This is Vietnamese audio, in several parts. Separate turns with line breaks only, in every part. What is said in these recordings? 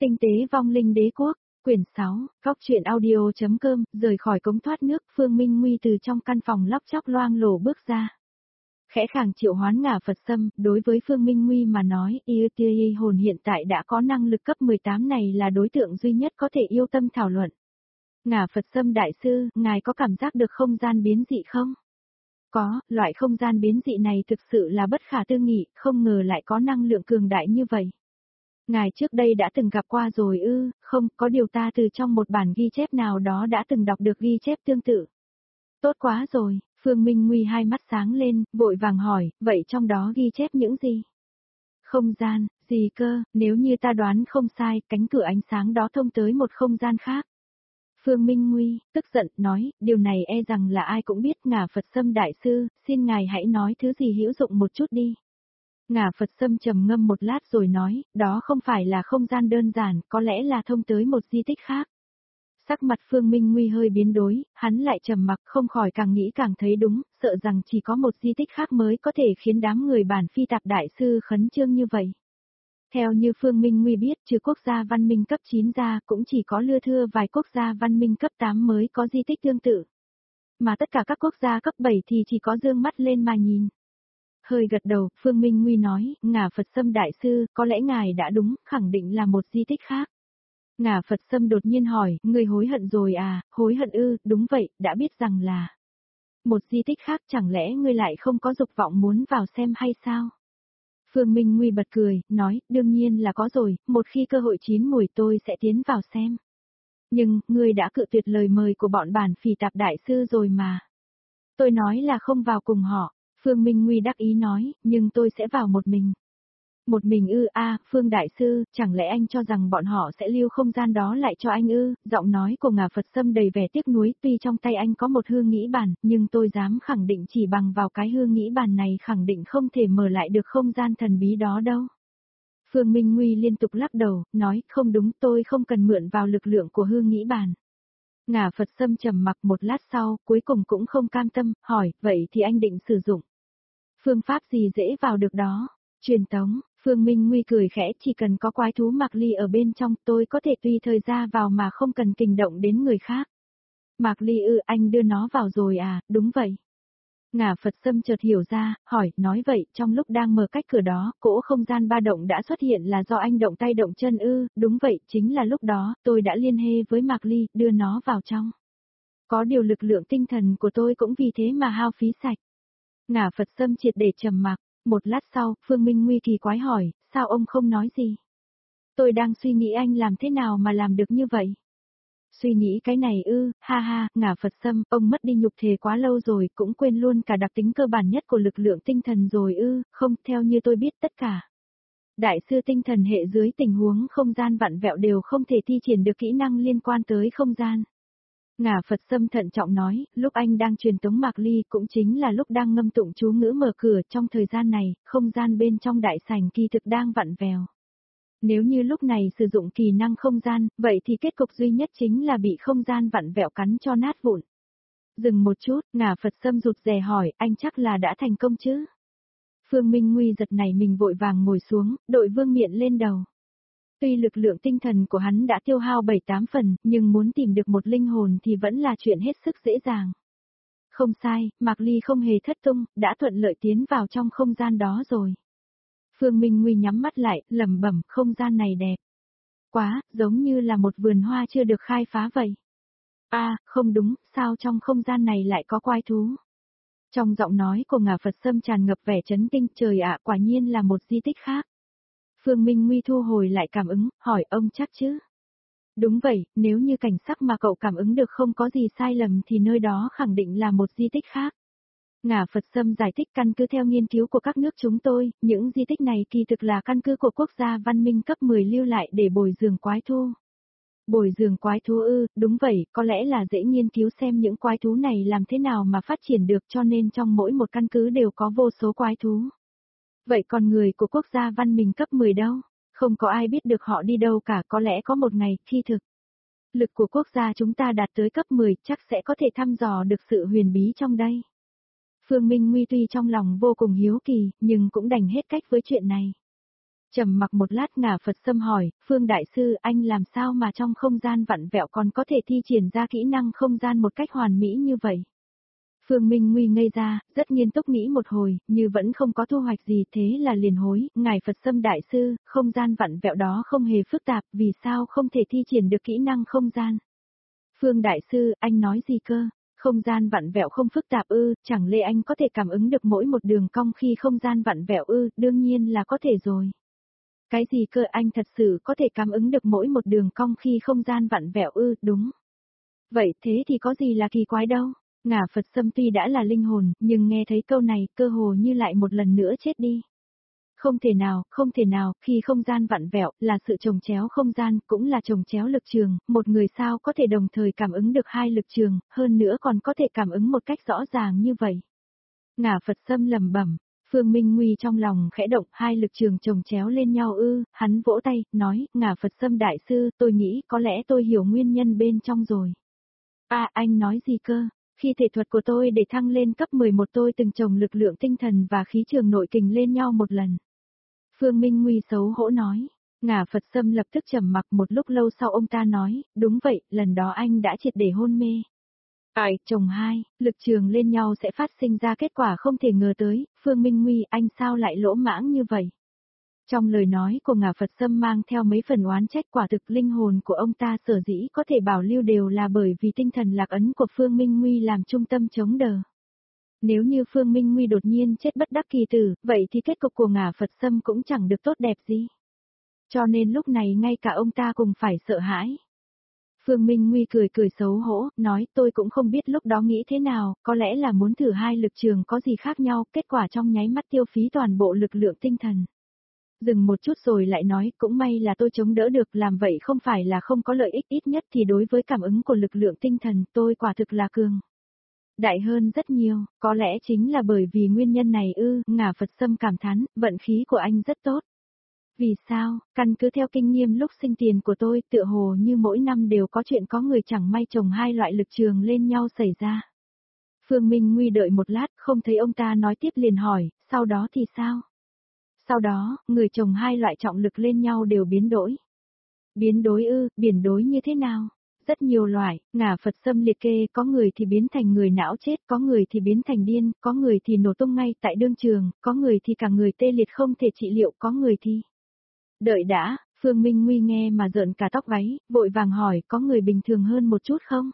Tinh tế vong linh đế quốc, quyển 6, góc truyện audio.com, rời khỏi cống thoát nước, Phương Minh Nguy từ trong căn phòng lóc chóc loang lổ bước ra. Khẽ khàng triệu hoán ngả Phật Sâm, đối với Phương Minh Nguy mà nói, y hồn hiện tại đã có năng lực cấp 18 này là đối tượng duy nhất có thể yêu tâm thảo luận. Ngả Phật Sâm đại sư, ngài có cảm giác được không gian biến dị không? Có, loại không gian biến dị này thực sự là bất khả tư nghị, không ngờ lại có năng lượng cường đại như vậy. Ngài trước đây đã từng gặp qua rồi ư, không, có điều ta từ trong một bản ghi chép nào đó đã từng đọc được ghi chép tương tự. Tốt quá rồi, Phương Minh Nguy hai mắt sáng lên, vội vàng hỏi, vậy trong đó ghi chép những gì? Không gian, gì cơ, nếu như ta đoán không sai, cánh cửa ánh sáng đó thông tới một không gian khác. Phương Minh Nguy, tức giận, nói, điều này e rằng là ai cũng biết ngả Phật Sâm đại sư, xin ngài hãy nói thứ gì hữu dụng một chút đi. Ngả Phật Sâm trầm ngâm một lát rồi nói, đó không phải là không gian đơn giản, có lẽ là thông tới một di tích khác. Sắc mặt Phương Minh Nguy hơi biến đổi, hắn lại trầm mặc không khỏi càng nghĩ càng thấy đúng, sợ rằng chỉ có một di tích khác mới có thể khiến đám người bản phi tạp đại sư khấn trương như vậy. Theo như Phương Minh Nguy biết, trừ quốc gia văn minh cấp 9 ra, cũng chỉ có lưa thưa vài quốc gia văn minh cấp 8 mới có di tích tương tự. Mà tất cả các quốc gia cấp 7 thì chỉ có dương mắt lên mà nhìn. Hơi gật đầu, Phương Minh Nguy nói, ngả Phật Sâm đại sư, có lẽ ngài đã đúng, khẳng định là một di tích khác. Ngả Phật Sâm đột nhiên hỏi, ngươi hối hận rồi à, hối hận ư, đúng vậy, đã biết rằng là một di tích khác, chẳng lẽ ngươi lại không có dục vọng muốn vào xem hay sao? Phương Minh Nguy bật cười, nói, đương nhiên là có rồi, một khi cơ hội chín mùi tôi sẽ tiến vào xem. Nhưng, ngươi đã cự tuyệt lời mời của bọn bản phỉ tạp đại sư rồi mà. Tôi nói là không vào cùng họ, Phương Minh Nguy đắc ý nói, nhưng tôi sẽ vào một mình. Một mình ư, Phương đại sư, chẳng lẽ anh cho rằng bọn họ sẽ lưu không gian đó lại cho anh ư? Giọng nói của ngả Phật Sâm đầy vẻ tiếc nuối, tuy trong tay anh có một hương nghĩ bàn, nhưng tôi dám khẳng định chỉ bằng vào cái hương nghĩ bàn này khẳng định không thể mở lại được không gian thần bí đó đâu. Phương Minh Nguy liên tục lắc đầu, nói, không đúng, tôi không cần mượn vào lực lượng của hương nghĩ bàn. Ngả Phật Sâm trầm mặc một lát sau, cuối cùng cũng không cam tâm, hỏi, vậy thì anh định sử dụng phương pháp gì dễ vào được đó? Truyền tống. Phương Minh Nguy cười khẽ, chỉ cần có quái thú Mạc Ly ở bên trong, tôi có thể tùy thời ra vào mà không cần kinh động đến người khác. Mạc Ly ư, anh đưa nó vào rồi à, đúng vậy. Ngả Phật Sâm chợt hiểu ra, hỏi, nói vậy, trong lúc đang mở cách cửa đó, cỗ không gian ba động đã xuất hiện là do anh động tay động chân ư, đúng vậy, chính là lúc đó, tôi đã liên hệ với Mạc Ly, đưa nó vào trong. Có điều lực lượng tinh thần của tôi cũng vì thế mà hao phí sạch. Ngả Phật Sâm triệt để trầm mặc. Một lát sau, Phương Minh Nguy kỳ quái hỏi, sao ông không nói gì? Tôi đang suy nghĩ anh làm thế nào mà làm được như vậy? Suy nghĩ cái này ư, ha ha, ngả Phật Sâm, ông mất đi nhục thể quá lâu rồi, cũng quên luôn cả đặc tính cơ bản nhất của lực lượng tinh thần rồi ư, không, theo như tôi biết tất cả. Đại sư tinh thần hệ dưới tình huống không gian vặn vẹo đều không thể thi triển được kỹ năng liên quan tới không gian. Ngả Phật Sâm thận trọng nói, lúc anh đang truyền tống Mạc Ly cũng chính là lúc đang ngâm tụng chú ngữ mở cửa, trong thời gian này, không gian bên trong đại sảnh kỳ thực đang vặn vẹo. Nếu như lúc này sử dụng kỳ năng không gian, vậy thì kết cục duy nhất chính là bị không gian vặn vẹo cắn cho nát vụn. Dừng một chút, Ngả Phật Sâm rụt rè hỏi, anh chắc là đã thành công chứ? Phương Minh Nguy giật nảy mình vội vàng ngồi xuống, đội vương miện lên đầu. Tuy lực lượng tinh thần của hắn đã tiêu hao 7-8 phần, nhưng muốn tìm được một linh hồn thì vẫn là chuyện hết sức dễ dàng. Không sai, Mạc Ly không hề thất tung, đã thuận lợi tiến vào trong không gian đó rồi. Phương Minh Nguy nhắm mắt lại, lẩm bẩm, không gian này đẹp quá, giống như là một vườn hoa chưa được khai phá vậy. Không đúng, sao trong không gian này lại có quái thú? Trong giọng nói của ngả Phật Sâm tràn ngập vẻ chấn kinh, trời ạ, quả nhiên là một di tích khác. Phương Minh Nguy thu hồi lại cảm ứng, hỏi ông chắc chứ? Đúng vậy, nếu như cảnh sắc mà cậu cảm ứng được không có gì sai lầm thì nơi đó khẳng định là một di tích khác. Ngả Phật Sâm giải thích căn cứ theo nghiên cứu của các nước chúng tôi, những di tích này kỳ thực là căn cứ của quốc gia văn minh cấp 10 lưu lại để bồi dưỡng quái thú. Bồi dưỡng quái thú ư, đúng vậy, có lẽ là dễ nghiên cứu xem những quái thú này làm thế nào mà phát triển được cho nên trong mỗi một căn cứ đều có vô số quái thú. Vậy còn người của quốc gia văn minh cấp 10 đâu? Không có ai biết được họ đi đâu cả, có lẽ có một ngày, khi thực lực của quốc gia chúng ta đạt tới cấp 10, chắc sẽ có thể thăm dò được sự huyền bí trong đây. Phương Minh Nguy tuy trong lòng vô cùng hiếu kỳ, nhưng cũng đành hết cách với chuyện này. Trầm mặc một lát Ngả Phật Sâm hỏi, Phương Đại Sư anh làm sao mà trong không gian vặn vẹo còn có thể thi triển ra kỹ năng không gian một cách hoàn mỹ như vậy? Phương Minh Nguy ngây ra, rất nghiêm túc nghĩ một hồi, như vẫn không có thu hoạch gì thế là liền hối, Ngài Phật Sâm Đại Sư, không gian vặn vẹo đó không hề phức tạp, vì sao không thể thi triển được kỹ năng không gian? Phương Đại Sư, anh nói gì cơ? Không gian vặn vẹo không phức tạp ư, chẳng lẽ anh có thể cảm ứng được mỗi một đường cong khi không gian vặn vẹo ư, đương nhiên là có thể rồi. Cái gì cơ, anh thật sự có thể cảm ứng được mỗi một đường cong khi không gian vặn vẹo ư, đúng. Vậy thế thì có gì là kỳ quái đâu. Ngả Phật Sâm tuy đã là linh hồn, nhưng nghe thấy câu này, cơ hồ như lại một lần nữa chết đi. Không thể nào, khi không gian vặn vẹo, là sự chồng chéo không gian, cũng là chồng chéo lực trường, một người sao có thể đồng thời cảm ứng được hai lực trường, hơn nữa còn có thể cảm ứng một cách rõ ràng như vậy. Ngả Phật Sâm lẩm bẩm, Phương Minh Nguy trong lòng khẽ động, hai lực trường chồng chéo lên nhau ư, hắn vỗ tay, nói, Ngả Phật Sâm Đại Sư, tôi nghĩ có lẽ tôi hiểu nguyên nhân bên trong rồi. À, anh nói gì cơ? Khi thể thuật của tôi để thăng lên cấp 11 tôi từng chồng lực lượng tinh thần và khí trường nội kình lên nhau một lần. Phương Minh Nguy xấu hổ nói. Ngả Phật Sâm lập tức trầm mặc, một lúc lâu sau ông ta nói, đúng vậy, lần đó anh đã triệt để hôn mê. Ai, chồng hai, lực trường lên nhau sẽ phát sinh ra kết quả không thể ngờ tới, Phương Minh Nguy anh sao lại lỗ mãng như vậy? Trong lời nói của Ngả Phật Sâm mang theo mấy phần oán trách, quả thực linh hồn của ông ta sở dĩ có thể bảo lưu đều là bởi vì tinh thần lạc ấn của Phương Minh Nguy làm trung tâm chống đỡ. Nếu như Phương Minh Nguy đột nhiên chết bất đắc kỳ tử, vậy thì kết cục của Ngả Phật Sâm cũng chẳng được tốt đẹp gì. Cho nên lúc này ngay cả ông ta cùng phải sợ hãi. Phương Minh Nguy cười cười xấu hổ, nói tôi cũng không biết lúc đó nghĩ thế nào, có lẽ là muốn thử hai lực trường có gì khác nhau, kết quả trong nháy mắt tiêu phí toàn bộ lực lượng tinh thần. Dừng một chút rồi lại nói, cũng may là tôi chống đỡ được, làm vậy không phải là không có lợi ích, ít nhất thì đối với cảm ứng của lực lượng tinh thần tôi quả thực là cường đại hơn rất nhiều, có lẽ chính là bởi vì nguyên nhân này ư, Ngả Phật Sâm cảm thán, vận khí của anh rất tốt. Vì sao, căn cứ theo kinh nghiệm lúc sinh tiền của tôi, tựa hồ như mỗi năm đều có chuyện có người chẳng may chồng hai loại lực trường lên nhau xảy ra. Phương Minh Nguy đợi một lát, không thấy ông ta nói tiếp liền hỏi, sau đó thì sao? Sau đó, người chồng hai loại trọng lực lên nhau đều biến đổi. Biến đổi ư, biến đổi như thế nào? Rất nhiều loại, Ngả Phật Sâm liệt kê, có người thì biến thành người não chết, có người thì biến thành điên, có người thì nổ tung ngay tại đương trường, có người thì cả người tê liệt không thể trị liệu, có người thì... Đợi đã, Phương Minh Nguy nghe mà rợn cả tóc gáy, vội vàng hỏi, có người bình thường hơn một chút không?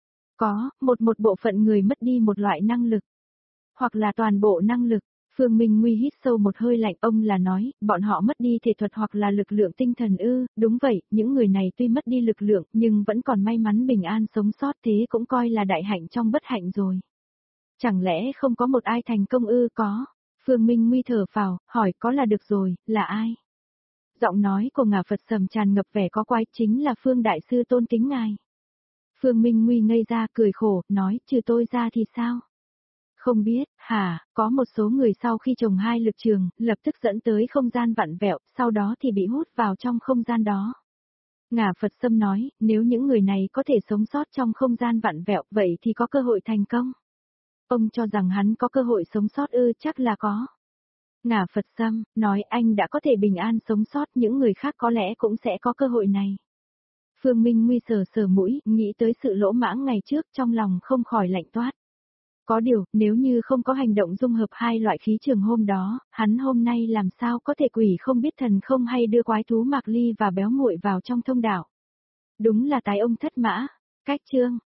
Có, một bộ phận người mất đi một loại năng lực. Hoặc là toàn bộ năng lực. Phương Minh Nguy hít sâu một hơi lạnh, ông là nói, bọn họ mất đi thể thuật hoặc là lực lượng tinh thần ư, đúng vậy, những người này tuy mất đi lực lượng nhưng vẫn còn may mắn bình an sống sót, thế cũng coi là đại hạnh trong bất hạnh rồi. Chẳng lẽ không có một ai thành công ư? Có. Phương Minh Nguy thở phào, hỏi có là được rồi, là ai? Giọng nói của Ngả Phật Sâm tràn ngập vẻ có quái, chính là Phương Đại Sư tôn kính ngài. Phương Minh Nguy ngây ra cười khổ, nói, trừ tôi ra thì sao? Không biết, hả, có một số người sau khi trồng hai lực trường, lập tức dẫn tới không gian vặn vẹo, sau đó thì bị hút vào trong không gian đó. Ngả Phật Sâm nói, nếu những người này có thể sống sót trong không gian vặn vẹo, vậy thì có cơ hội thành công. Ông cho rằng hắn có cơ hội sống sót ư? Chắc là có. Ngả Phật Sâm, nói anh đã có thể bình an sống sót, những người khác có lẽ cũng sẽ có cơ hội này. Phương Minh Nguy sờ sờ mũi, nghĩ tới sự lỗ mãng ngày trước, trong lòng không khỏi lạnh toát. Có điều, nếu như không có hành động dung hợp hai loại khí trường hôm đó, hắn hôm nay làm sao có thể quỷ không biết thần không hay đưa quái thú Mạc Ly và béo muội vào trong thông đạo. Đúng là tái ông thất mã. Cách chương